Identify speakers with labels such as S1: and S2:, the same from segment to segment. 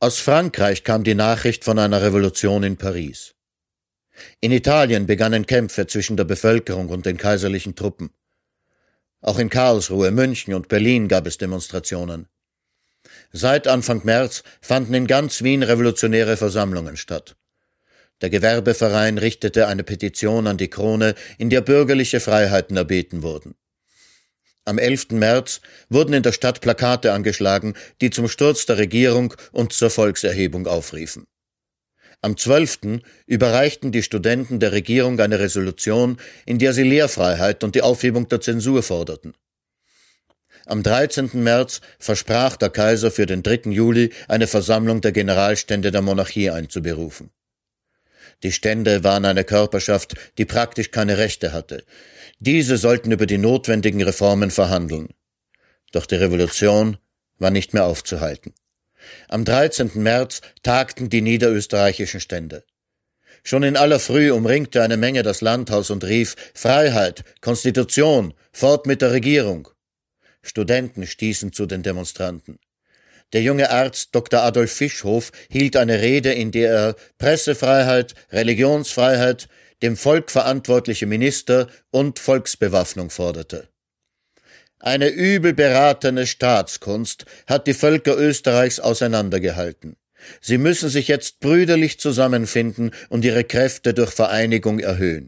S1: Aus Frankreich kam die Nachricht von einer Revolution in Paris. In Italien begannen Kämpfe zwischen der Bevölkerung und den kaiserlichen Truppen. Auch in Karlsruhe, München und Berlin gab es Demonstrationen. Seit Anfang März fanden in ganz Wien revolutionäre Versammlungen statt. Der Gewerbeverein richtete eine Petition an die Krone, in der bürgerliche Freiheiten erbeten wurden. Am 11. März wurden in der Stadt Plakate angeschlagen, die zum Sturz der Regierung und zur Volkserhebung aufriefen. Am 12. überreichten die Studenten der Regierung eine Resolution, in der sie Lehrfreiheit und die Aufhebung der Zensur forderten. Am 13. März versprach der Kaiser für den 3. Juli eine Versammlung der Generalstände der Monarchie einzuberufen. Die Stände waren eine Körperschaft, die praktisch keine Rechte hatte. Diese sollten über die notwendigen Reformen verhandeln. Doch die Revolution war nicht mehr aufzuhalten. Am 13. März tagten die niederösterreichischen Stände. Schon in aller Früh umringte eine Menge das Landhaus und rief: Freiheit, Konstitution, fort mit der Regierung. Studenten stießen zu den Demonstranten. Der junge Arzt Dr. Adolf Fischhof hielt eine Rede, in der er Pressefreiheit, Religionsfreiheit, dem Volk verantwortliche Minister und Volksbewaffnung forderte. Eine übel beratene Staatskunst hat die Völker Österreichs auseinandergehalten. Sie müssen sich jetzt brüderlich zusammenfinden und ihre Kräfte durch Vereinigung erhöhen.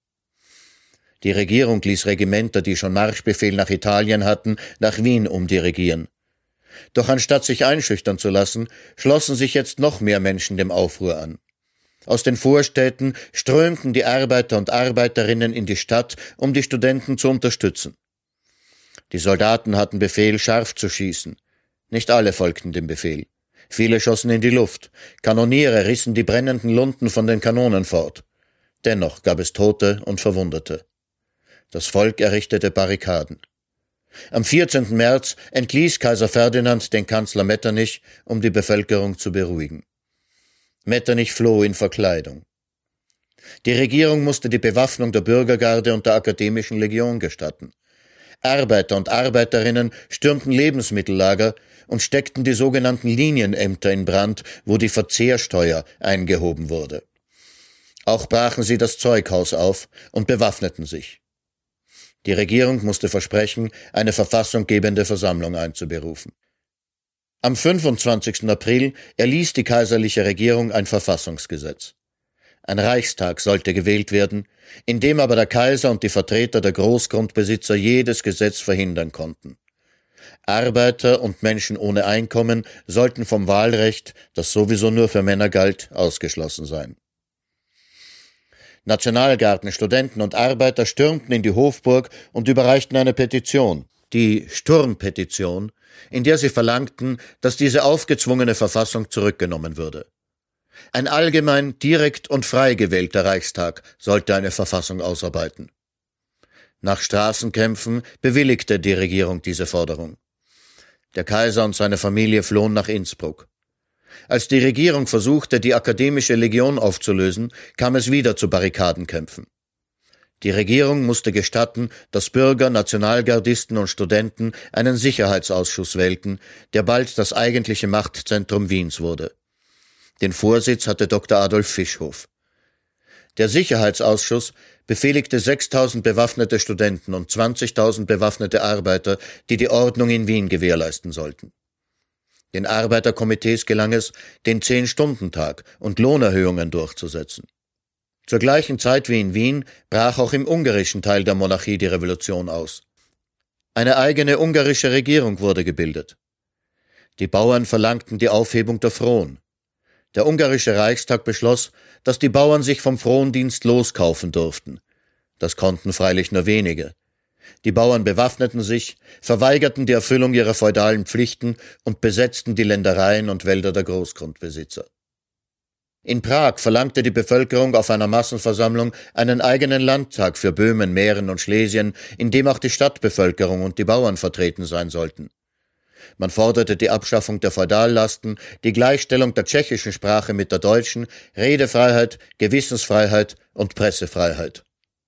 S1: Die Regierung ließ Regimenter, die schon Marschbefehl nach Italien hatten, nach Wien umdirigieren. Doch anstatt sich einschüchtern zu lassen, schlossen sich jetzt noch mehr Menschen dem Aufruhr an. Aus den Vorstädten strömten die Arbeiter und Arbeiterinnen in die Stadt, um die Studenten zu unterstützen. Die Soldaten hatten Befehl, scharf zu schießen. Nicht alle folgten dem Befehl. Viele schossen in die Luft. Kanoniere rissen die brennenden Lunten von den Kanonen fort. Dennoch gab es Tote und Verwundete. Das Volk errichtete Barrikaden. Am 14. März entließ Kaiser Ferdinand den Kanzler Metternich, um die Bevölkerung zu beruhigen. Metternich floh in Verkleidung. Die Regierung musste die Bewaffnung der Bürgergarde und der Akademischen Legion gestatten. Arbeiter und Arbeiterinnen stürmten Lebensmittellager und steckten die sogenannten Linienämter in Brand, wo die Verzehrsteuer eingehoben wurde. Auch brachen sie das Zeughaus auf und bewaffneten sich. Die Regierung musste versprechen, eine verfassunggebende Versammlung einzuberufen. Am 25. April erließ die kaiserliche Regierung ein Verfassungsgesetz. Ein Reichstag sollte gewählt werden, in dem aber der Kaiser und die Vertreter der Großgrundbesitzer jedes Gesetz verhindern konnten. Arbeiter und Menschen ohne Einkommen sollten vom Wahlrecht, das sowieso nur für Männer galt, ausgeschlossen sein. Nationalgarden, Studenten und Arbeiter stürmten in die Hofburg und überreichten eine Petition, die Sturmpetition, in der sie verlangten, dass diese aufgezwungene Verfassung zurückgenommen würde. Ein allgemein, direkt und frei gewählter Reichstag sollte eine Verfassung ausarbeiten. Nach Straßenkämpfen bewilligte die Regierung diese Forderung. Der Kaiser und seine Familie flohen nach Innsbruck. Als die Regierung versuchte, die Akademische Legion aufzulösen, kam es wieder zu Barrikadenkämpfen. Die Regierung musste gestatten, dass Bürger, Nationalgardisten und Studenten einen Sicherheitsausschuss wählten, der bald das eigentliche Machtzentrum Wiens wurde. Den Vorsitz hatte Dr. Adolf Fischhof. Der Sicherheitsausschuss befehligte 6.000 bewaffnete Studenten und 20.000 bewaffnete Arbeiter, die die Ordnung in Wien gewährleisten sollten. Den Arbeiterkomitees gelang es, den 10-Stunden-Tag und Lohnerhöhungen durchzusetzen. Zur gleichen Zeit wie in Wien brach auch im ungarischen Teil der Monarchie die Revolution aus. Eine eigene ungarische Regierung wurde gebildet. Die Bauern verlangten die Aufhebung der Fron. Der ungarische Reichstag beschloss, dass die Bauern sich vom Frondienst loskaufen durften. Das konnten freilich nur wenige. Die Bauern bewaffneten sich, verweigerten die Erfüllung ihrer feudalen Pflichten und besetzten die Ländereien und Wälder der Großgrundbesitzer. In Prag verlangte die Bevölkerung auf einer Massenversammlung einen eigenen Landtag für Böhmen, Mähren und Schlesien, in dem auch die Stadtbevölkerung und die Bauern vertreten sein sollten. Man forderte die Abschaffung der Feudallasten, die Gleichstellung der tschechischen Sprache mit der deutschen, Redefreiheit, Gewissensfreiheit und Pressefreiheit.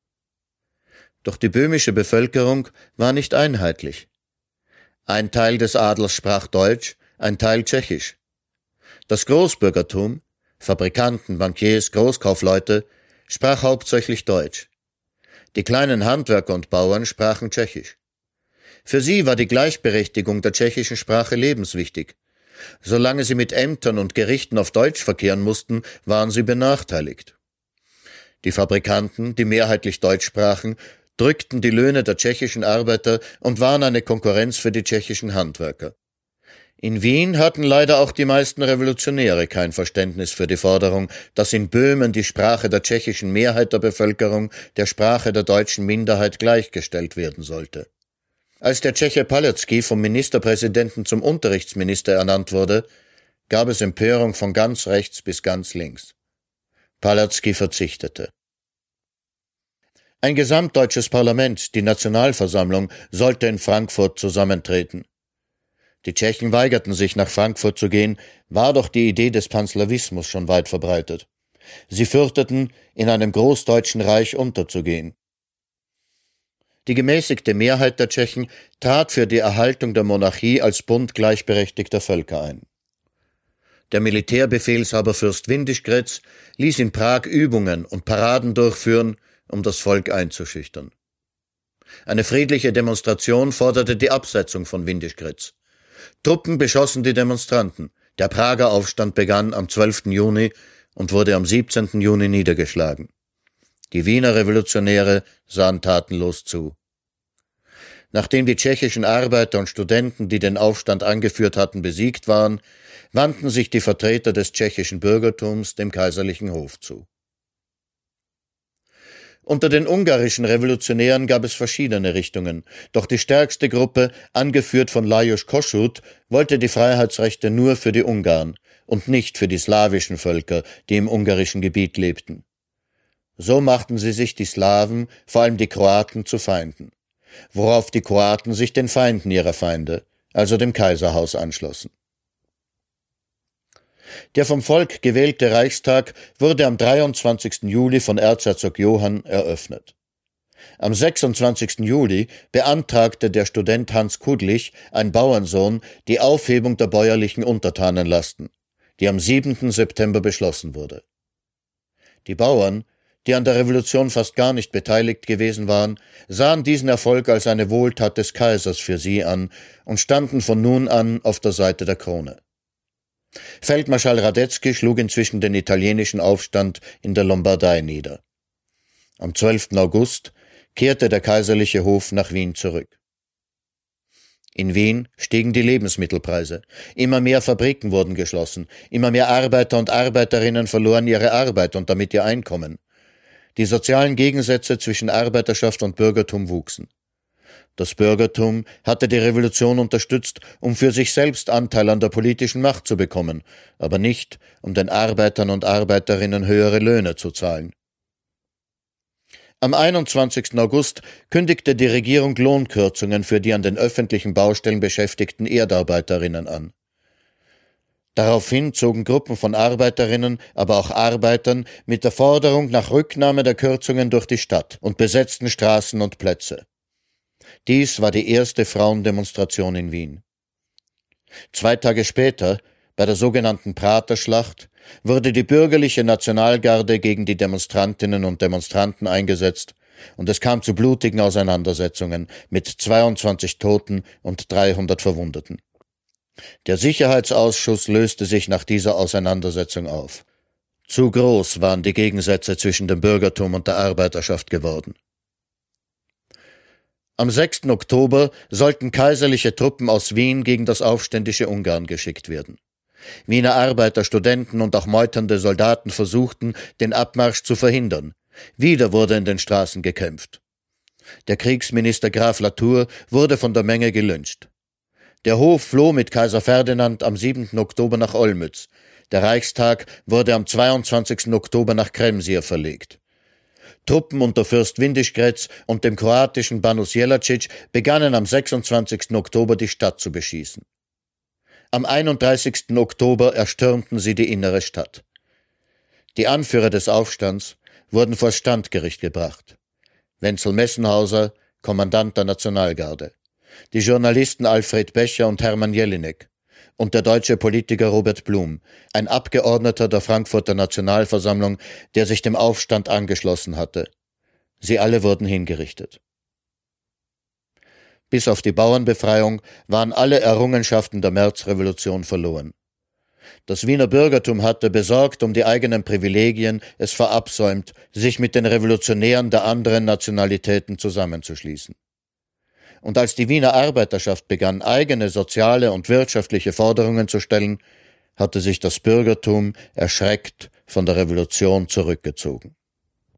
S1: Doch die böhmische Bevölkerung war nicht einheitlich. Ein Teil des Adels sprach Deutsch, ein Teil Tschechisch. Das Großbürgertum, Fabrikanten, Bankiers, Großkaufleute, sprach hauptsächlich Deutsch. Die kleinen Handwerker und Bauern sprachen Tschechisch. Für sie war die Gleichberechtigung der tschechischen Sprache lebenswichtig. Solange sie mit Ämtern und Gerichten auf Deutsch verkehren mussten, waren sie benachteiligt. Die Fabrikanten, die mehrheitlich Deutsch sprachen, drückten die Löhne der tschechischen Arbeiter und waren eine Konkurrenz für die tschechischen Handwerker. In Wien hatten leider auch die meisten Revolutionäre kein Verständnis für die Forderung, dass in Böhmen die Sprache der tschechischen Mehrheit der Bevölkerung der Sprache der deutschen Minderheit gleichgestellt werden sollte. Als der Tscheche Palecký vom Ministerpräsidenten zum Unterrichtsminister ernannt wurde, gab es Empörung von ganz rechts bis ganz links. Palecký verzichtete. Ein gesamtdeutsches Parlament, die Nationalversammlung, sollte in Frankfurt zusammentreten. Die Tschechen weigerten sich, nach Frankfurt zu gehen, war doch die Idee des Panslawismus schon weit verbreitet. Sie fürchteten, in einem großdeutschen Reich unterzugehen. Die gemäßigte Mehrheit der Tschechen trat für die Erhaltung der Monarchie als Bund gleichberechtigter Völker ein. Der Militärbefehlshaber Fürst Windischgrätz ließ in Prag Übungen und Paraden durchführen, um das Volk einzuschüchtern. Eine friedliche Demonstration forderte die Absetzung von Windischgrätz. Truppen beschossen die Demonstranten. Der Prager Aufstand begann am 12. Juni und wurde am 17. Juni niedergeschlagen. Die Wiener Revolutionäre sahen tatenlos zu. Nachdem die tschechischen Arbeiter und Studenten, die den Aufstand angeführt hatten, besiegt waren, wandten sich die Vertreter des tschechischen Bürgertums dem kaiserlichen Hof zu. Unter den ungarischen Revolutionären gab es verschiedene Richtungen, doch die stärkste Gruppe, angeführt von Lajos Kossuth, wollte die Freiheitsrechte nur für die Ungarn und nicht für die slawischen Völker, die im ungarischen Gebiet lebten. So machten sie sich die Slawen, vor allem die Kroaten, zu Feinden, worauf die Kroaten sich den Feinden ihrer Feinde, also dem Kaiserhaus, anschlossen. Der vom Volk gewählte Reichstag wurde am 23. Juli von Erzherzog Johann eröffnet. Am 26. Juli beantragte der Student Hans Kudlich, ein Bauernsohn, die Aufhebung der bäuerlichen Untertanenlasten, die am 7. September beschlossen wurde. Die Bauern, die an der Revolution fast gar nicht beteiligt gewesen waren, sahen diesen Erfolg als eine Wohltat des Kaisers für sie an und standen von nun an auf der Seite der Krone. Feldmarschall Radetzky schlug inzwischen den italienischen Aufstand in der Lombardei nieder. Am 12. August kehrte der kaiserliche Hof nach Wien zurück. In Wien stiegen die Lebensmittelpreise, immer mehr Fabriken wurden geschlossen, immer mehr Arbeiter und Arbeiterinnen verloren ihre Arbeit und damit ihr Einkommen. Die sozialen Gegensätze zwischen Arbeiterschaft und Bürgertum wuchsen. Das Bürgertum hatte die Revolution unterstützt, um für sich selbst Anteil an der politischen Macht zu bekommen, aber nicht, um den Arbeitern und Arbeiterinnen höhere Löhne zu zahlen. Am 21. August kündigte die Regierung Lohnkürzungen für die an den öffentlichen Baustellen beschäftigten Erdarbeiterinnen an. Daraufhin zogen Gruppen von Arbeiterinnen, aber auch Arbeitern mit der Forderung nach Rücknahme der Kürzungen durch die Stadt und besetzten Straßen und Plätze. Dies war die erste Frauendemonstration in Wien. 2 Tage später, bei der sogenannten Praterschlacht, wurde die bürgerliche Nationalgarde gegen die Demonstrantinnen und Demonstranten eingesetzt und es kam zu blutigen Auseinandersetzungen mit 22 Toten und 300 Verwundeten. Der Sicherheitsausschuss löste sich nach dieser Auseinandersetzung auf. Zu groß waren die Gegensätze zwischen dem Bürgertum und der Arbeiterschaft geworden. Am 6. Oktober sollten kaiserliche Truppen aus Wien gegen das aufständische Ungarn geschickt werden. Wiener Arbeiter, Studenten und auch meuternde Soldaten versuchten, den Abmarsch zu verhindern. Wieder wurde in den Straßen gekämpft. Der Kriegsminister Graf Latour wurde von der Menge gelyncht. Der Hof floh mit Kaiser Ferdinand am 7. Oktober nach Olmütz. Der Reichstag wurde am 22. Oktober nach Kremsier verlegt. Truppen unter Fürst Windischgrätz und dem kroatischen Banus Jelačić begannen am 26. Oktober die Stadt zu beschießen. Am 31. Oktober erstürmten sie die innere Stadt. Die Anführer des Aufstands wurden vor Standgericht gebracht. Wenzel Messenhauser, Kommandant der Nationalgarde, die Journalisten Alfred Becher und Hermann Jelinek und der deutsche Politiker Robert Blum, ein Abgeordneter der Frankfurter Nationalversammlung, der sich dem Aufstand angeschlossen hatte. Sie alle wurden hingerichtet. Bis auf die Bauernbefreiung waren alle Errungenschaften der Märzrevolution verloren. Das Wiener Bürgertum hatte, besorgt um die eigenen Privilegien, es verabsäumt, sich mit den Revolutionären der anderen Nationalitäten zusammenzuschließen. Und als die Wiener Arbeiterschaft begann, eigene soziale und wirtschaftliche Forderungen zu stellen, hatte sich das Bürgertum erschreckt von der Revolution zurückgezogen.